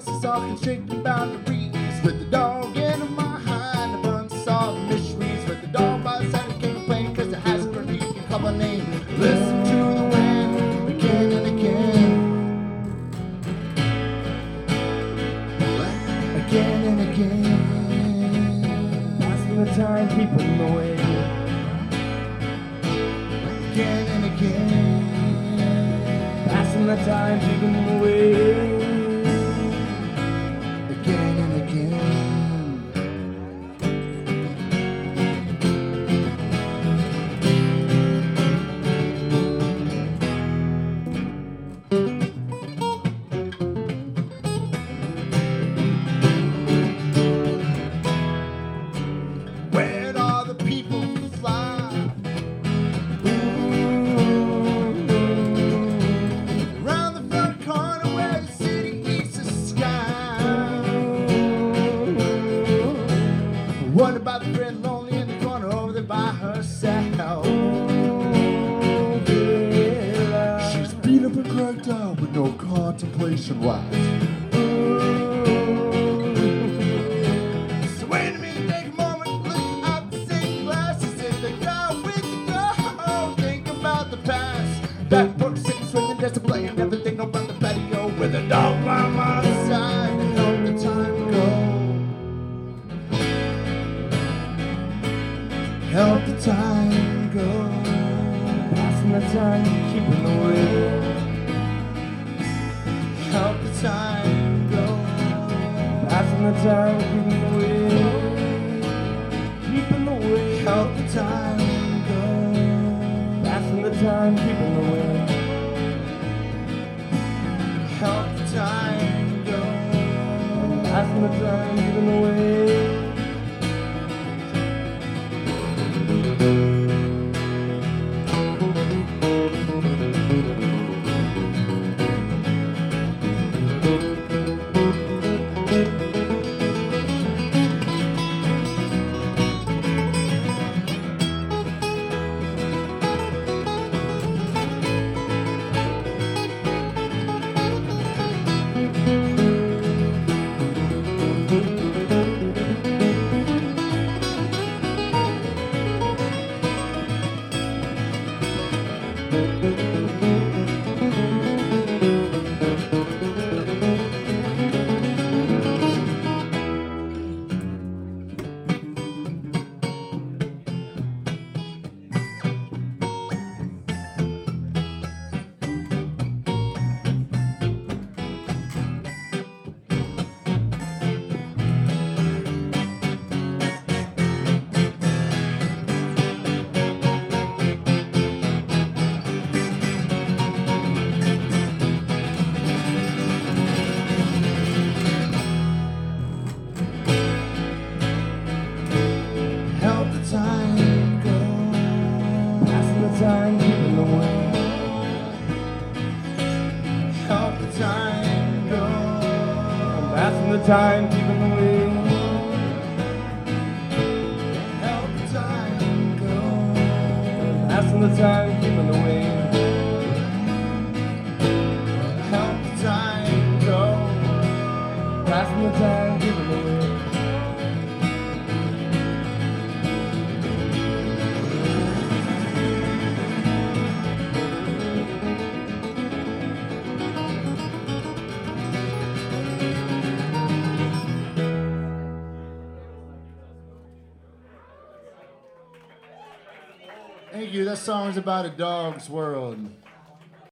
voices are constricting boundaries. With the dog in my hand, of unsolved mysteries. With the dog by the side of the king playing, cause it has a pretty cover name. Listen to the wind again and again. Again and again. Passing the time, keeping the way. Again and again. Passing the time, keeping the way. Again and again. Where are the people who fly? Around the front corner where the city meets the sky. What about the friend lonely in the corner over there by herself? She's beat up and cracked out with no contemplation rights. So wait a minute, take a moment, look out the same glasses. If they go with the go, think about the past. Back porch sitting, swinging, just playing everything around the patio with a dog by my side to help the time go. Help the time go. Passing the time, keeping the way. Help the time go. Passing the time, keeping the way. Keeping the way. Help the time go. Passing the time, keeping the way. Help the time go. Passing the time, keeping the way. Help the time go. Passing the time, keeping the way. Help the time go. Passing the time, keeping the way. Help the time go. Passing the time, keeping the way. Help the time go. Passing the time, keeping the way. Thank you. That song is about a dog's world.